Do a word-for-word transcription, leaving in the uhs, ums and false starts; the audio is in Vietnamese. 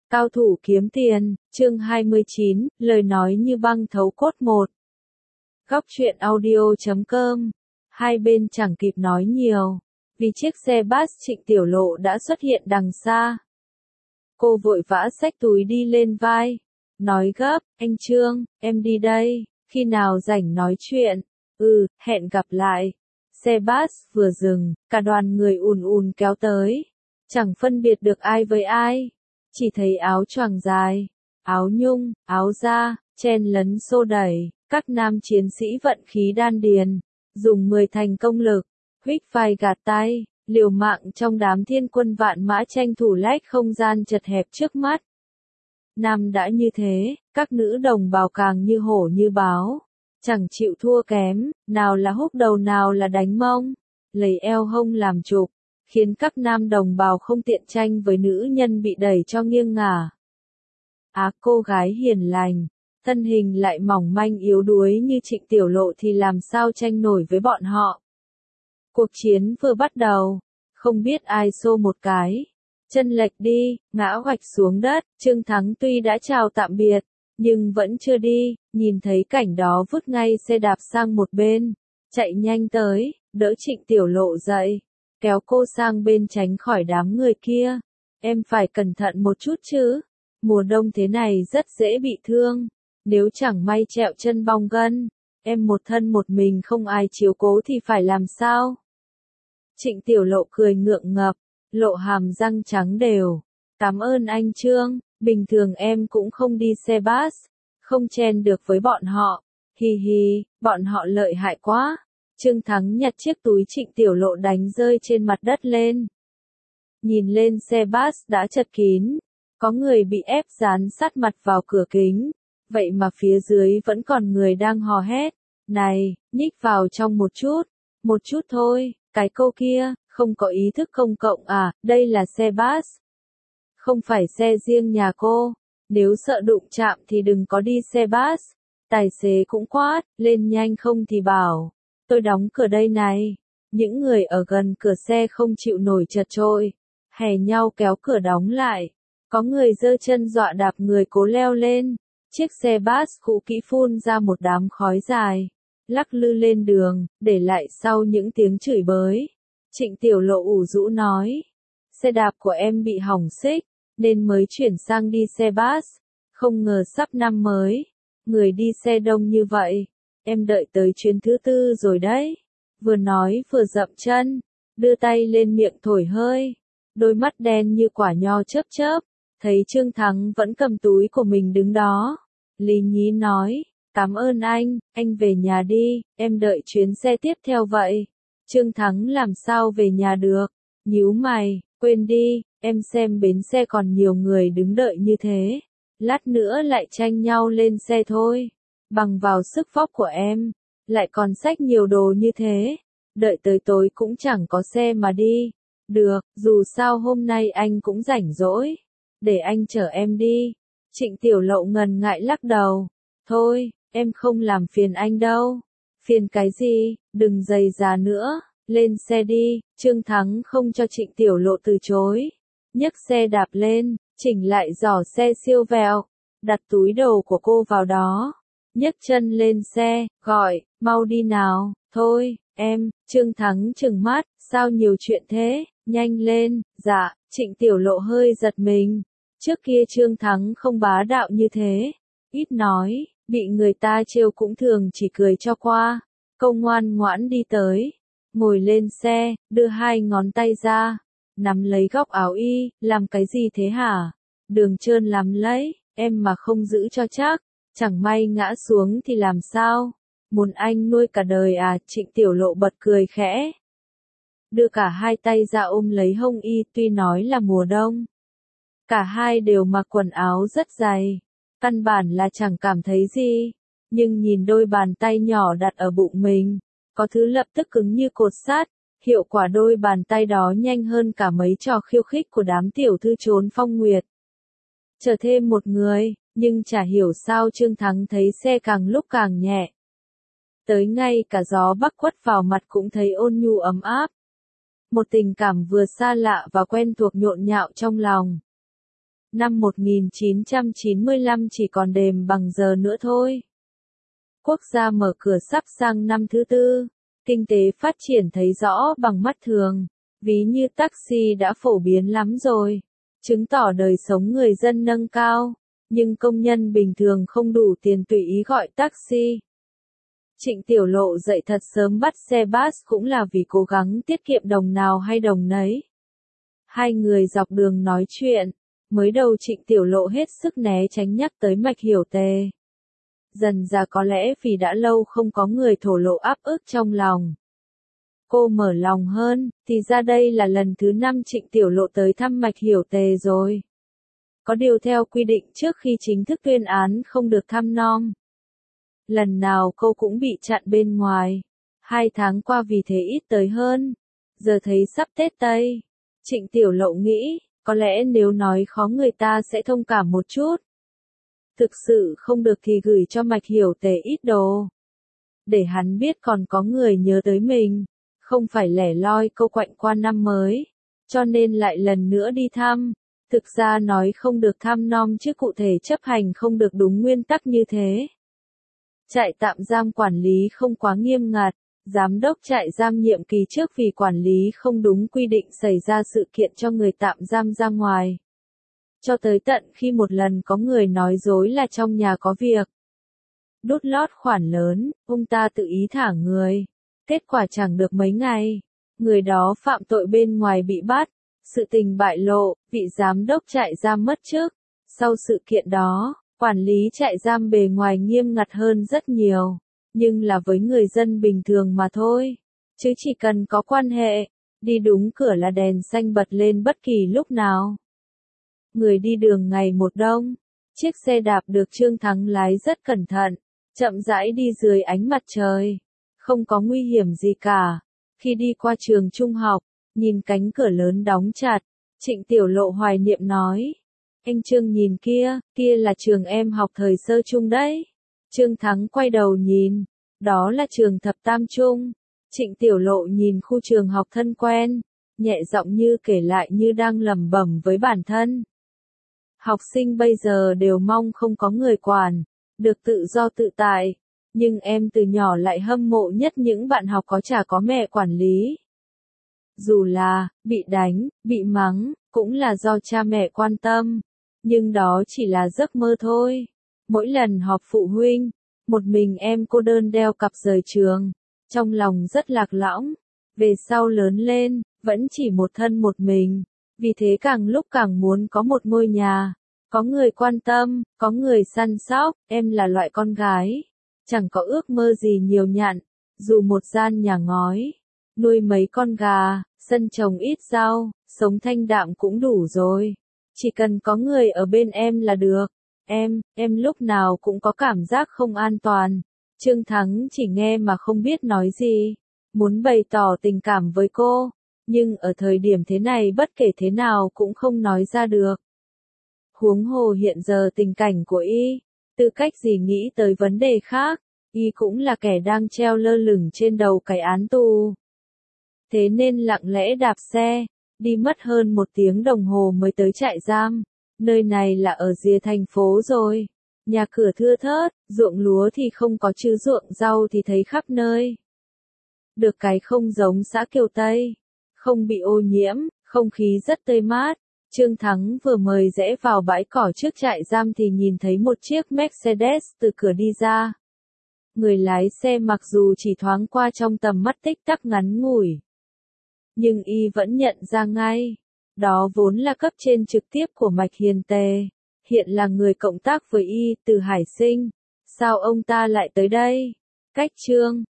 Cao thủ kiếm tiền, chương hai mươi chín, lời nói như băng thấu cốt một. Góc truyện audio chấm com. Hai bên chẳng kịp nói nhiều, vì chiếc xe bus Trịnh Tiểu Lộ đã xuất hiện đằng xa. Cô vội vã xách túi đi lên vai, nói gấp, anh Trương, em đi đây, khi nào rảnh nói chuyện, ừ, hẹn gặp lại. Xe bus vừa dừng, cả đoàn người ùn ùn kéo tới, chẳng phân biệt được ai với ai. Chỉ thấy áo choàng dài, áo nhung, áo da, chen lấn xô đẩy, các nam chiến sĩ vận khí đan điền, dùng mười thành công lực, huých vai gạt tay, liều mạng trong đám thiên quân vạn mã tranh thủ lách không gian chật hẹp trước mắt. Nam đã như thế, các nữ đồng bào càng như hổ như báo, chẳng chịu thua kém, nào là húc đầu nào là đánh mông, lấy eo hông làm trục, khiến các nam đồng bào không tiện tranh với nữ nhân bị đẩy cho nghiêng ngả. Á cô gái hiền lành, thân hình lại mỏng manh yếu đuối như Trịnh Tiểu Lộ thì làm sao tranh nổi với bọn họ. Cuộc chiến vừa bắt đầu, không biết ai xô một cái, chân lệch đi, ngã hoạch xuống đất, Trương Thắng tuy đã chào tạm biệt, nhưng vẫn chưa đi, nhìn thấy cảnh đó vứt ngay xe đạp sang một bên, chạy nhanh tới, đỡ Trịnh Tiểu Lộ dậy, kéo cô sang bên tránh khỏi đám người kia. Em phải cẩn thận một chút chứ, mùa đông thế này rất dễ bị thương, nếu chẳng may trẹo chân bong gân, em một thân một mình không ai chiếu cố thì phải làm sao? Trịnh Tiểu Lộ cười ngượng ngập, lộ hàm răng trắng đều, cảm ơn anh Trương, bình thường em cũng không đi xe bus, không chen được với bọn họ, hi hi, bọn họ lợi hại quá. Trương Thắng nhặt chiếc túi Trịnh Tiểu Lộ đánh rơi trên mặt đất lên. Nhìn lên xe bus đã chật kín, có người bị ép dán sát mặt vào cửa kính, vậy mà phía dưới vẫn còn người đang hò hét, này, nhích vào trong một chút, một chút thôi, cái cô kia, không có ý thức công cộng à, đây là xe bus. Không phải xe riêng nhà cô, nếu sợ đụng chạm thì đừng có đi xe bus. Tài xế cũng quát, lên nhanh không thì bảo. Tôi đóng cửa đây này. Những người ở gần cửa xe không chịu nổi chật trội, hè nhau kéo cửa đóng lại. Có người giơ chân dọa đạp người cố leo lên. Chiếc xe bus cũ kỹ phun ra một đám khói dài, lắc lư lên đường, để lại sau những tiếng chửi bới. Trịnh Tiểu Lộ ủ rũ nói, xe đạp của em bị hỏng xích, nên mới chuyển sang đi xe bus. Không ngờ sắp năm mới, người đi xe đông như vậy. Em đợi tới chuyến thứ tư rồi đấy. Vừa nói vừa dậm chân, đưa tay lên miệng thổi hơi. Đôi mắt đen như quả nho chớp chớp, thấy Trương Thắng vẫn cầm túi của mình đứng đó. Lý nhí nói, cảm ơn anh, anh về nhà đi, em đợi chuyến xe tiếp theo vậy. Trương Thắng làm sao về nhà được, nhíu mày, quên đi, em xem bến xe còn nhiều người đứng đợi như thế. Lát nữa lại tranh nhau lên xe thôi. Bằng vào sức vóc của em, lại còn xách nhiều đồ như thế, đợi tới tối cũng chẳng có xe mà đi. Được, dù sao hôm nay anh cũng rảnh rỗi, để anh chở em đi. Trịnh Tiểu Lộ ngần ngại lắc đầu, thôi, em không làm phiền anh đâu. Phiền cái gì, đừng dày dà nữa, lên xe đi. Trương Thắng không cho Trịnh Tiểu Lộ từ chối, nhấc xe đạp lên, chỉnh lại giỏ xe siêu vẹo, đặt túi đồ của cô vào đó. Nhấc chân lên xe, gọi, mau đi nào, thôi, em. Trương Thắng trừng mắt, sao nhiều chuyện thế, nhanh lên, dạ. Trịnh Tiểu Lộ hơi giật mình, trước kia Trương Thắng không bá đạo như thế, ít nói, bị người ta trêu cũng thường chỉ cười cho qua. Câu ngoan ngoãn đi tới, ngồi lên xe, đưa hai ngón tay ra, nắm lấy góc áo y, làm cái gì thế hả? Đường trơn lắm lấy, em mà không giữ cho chắc, chẳng may ngã xuống thì làm sao? Muốn anh nuôi cả đời à? Trịnh Tiểu Lộ bật cười khẽ, đưa cả hai tay ra ôm lấy hông y. Tuy nói là mùa đông, cả hai đều mặc quần áo rất dày, căn bản là chẳng cảm thấy gì, nhưng nhìn đôi bàn tay nhỏ đặt ở bụng mình, có thứ lập tức cứng như cột sắt. Hiệu quả đôi bàn tay đó nhanh hơn cả mấy trò khiêu khích của đám tiểu thư trốn phong nguyệt. Chờ thêm một người, nhưng chả hiểu sao Trương Thắng thấy xe càng lúc càng nhẹ. Tới ngay cả gió bắc quất vào mặt cũng thấy ôn nhu ấm áp. Một tình cảm vừa xa lạ và quen thuộc nhộn nhạo trong lòng. Năm một nghìn chín trăm chín mươi lăm chỉ còn đêm bằng giờ nữa thôi. Quốc gia mở cửa sắp sang năm thứ tư, kinh tế phát triển thấy rõ bằng mắt thường, ví như taxi đã phổ biến lắm rồi, chứng tỏ đời sống người dân nâng cao, nhưng công nhân bình thường không đủ tiền tùy ý gọi taxi. Trịnh Tiểu Lộ dậy thật sớm bắt xe bus cũng là vì cố gắng tiết kiệm đồng nào hay đồng nấy. Hai người dọc đường nói chuyện, mới đầu Trịnh Tiểu Lộ hết sức né tránh nhắc tới Mạch Hiểu Tề. Dần ra có lẽ vì đã lâu không có người thổ lộ áp ức trong lòng. Cô mở lòng hơn, thì ra đây là lần thứ năm Trịnh Tiểu Lộ tới thăm Mạch Hiểu Tề rồi. Có điều theo quy định trước khi chính thức tuyên án không được thăm nom. Lần nào cô cũng bị chặn bên ngoài. Hai tháng qua vì thế ít tới hơn. Giờ thấy sắp Tết Tây. Trịnh Tiểu Lộ nghĩ, có lẽ nếu nói khó người ta sẽ thông cảm một chút. Thực sự không được thì gửi cho Mạch Hiểu Tề ít đồ. Để hắn biết còn có người nhớ tới mình. Không phải lẻ loi câu quạnh qua năm mới. Cho nên lại lần nữa đi thăm. Thực ra nói không được thăm nom chứ cụ thể chấp hành không được đúng nguyên tắc như thế. Trại tạm giam quản lý không quá nghiêm ngặt, giám đốc trại giam nhiệm kỳ trước vì quản lý không đúng quy định xảy ra sự kiện cho người tạm giam ra ngoài. Cho tới tận khi một lần có người nói dối là trong nhà có việc. Đút lót khoản lớn, ông ta tự ý thả người. Kết quả chẳng được mấy ngày, người đó phạm tội bên ngoài bị bắt. Sự tình bại lộ, vị giám đốc trại giam mất chức. Sau sự kiện đó, quản lý trại giam bề ngoài nghiêm ngặt hơn rất nhiều, nhưng là với người dân bình thường mà thôi. Chứ chỉ cần có quan hệ, đi đúng cửa là đèn xanh bật lên bất kỳ lúc nào. Người đi đường ngày một đông, chiếc xe đạp được Trương Thắng lái rất cẩn thận, chậm rãi đi dưới ánh mặt trời, không có nguy hiểm gì cả. Khi đi qua trường trung học, nhìn cánh cửa lớn đóng chặt, Trịnh Tiểu Lộ hoài niệm nói. Anh Trương nhìn kia, kia là trường em học thời sơ trung đấy. Trương Thắng quay đầu nhìn, đó là trường thập tam trung. Trịnh Tiểu Lộ nhìn khu trường học thân quen, nhẹ giọng như kể lại như đang lẩm bẩm với bản thân. Học sinh bây giờ đều mong không có người quản, được tự do tự tại, nhưng em từ nhỏ lại hâm mộ nhất những bạn học có cha có mẹ quản lý. Dù là, bị đánh, bị mắng, cũng là do cha mẹ quan tâm, nhưng đó chỉ là giấc mơ thôi. Mỗi lần họp phụ huynh, một mình em cô đơn đeo cặp rời trường, trong lòng rất lạc lõng. Về sau lớn lên, vẫn chỉ một thân một mình, vì thế càng lúc càng muốn có một ngôi nhà, có người quan tâm, có người săn sóc. Em là loại con gái, chẳng có ước mơ gì nhiều nhặn, dù một gian nhà ngói, nuôi mấy con gà, sân trồng ít rau, sống thanh đạm cũng đủ rồi. Chỉ cần có người ở bên em là được. Em, em lúc nào cũng có cảm giác không an toàn. Trương Thắng chỉ nghe mà không biết nói gì, muốn bày tỏ tình cảm với cô, nhưng ở thời điểm thế này bất kể thế nào cũng không nói ra được. Huống hồ hiện giờ tình cảnh của y, tư cách gì nghĩ tới vấn đề khác, y cũng là kẻ đang treo lơ lửng trên đầu cái án tù. Thế nên lặng lẽ đạp xe, đi mất hơn một tiếng đồng hồ mới tới trại giam. Nơi này là ở rìa thành phố rồi. Nhà cửa thưa thớt, ruộng lúa thì không có chứ ruộng rau thì thấy khắp nơi. Được cái không giống xã Kiều Tây, không bị ô nhiễm, không khí rất tươi mát. Trương Thắng vừa mời rẽ vào bãi cỏ trước trại giam thì nhìn thấy một chiếc Mercedes từ cửa đi ra. Người lái xe mặc dù chỉ thoáng qua trong tầm mắt tích tắc ngắn ngủi, nhưng y vẫn nhận ra ngay. Đó vốn là cấp trên trực tiếp của Mạch Hiền Tề, hiện là người cộng tác với y từ Hải Sinh. Sao ông ta lại tới đây? Cách Trương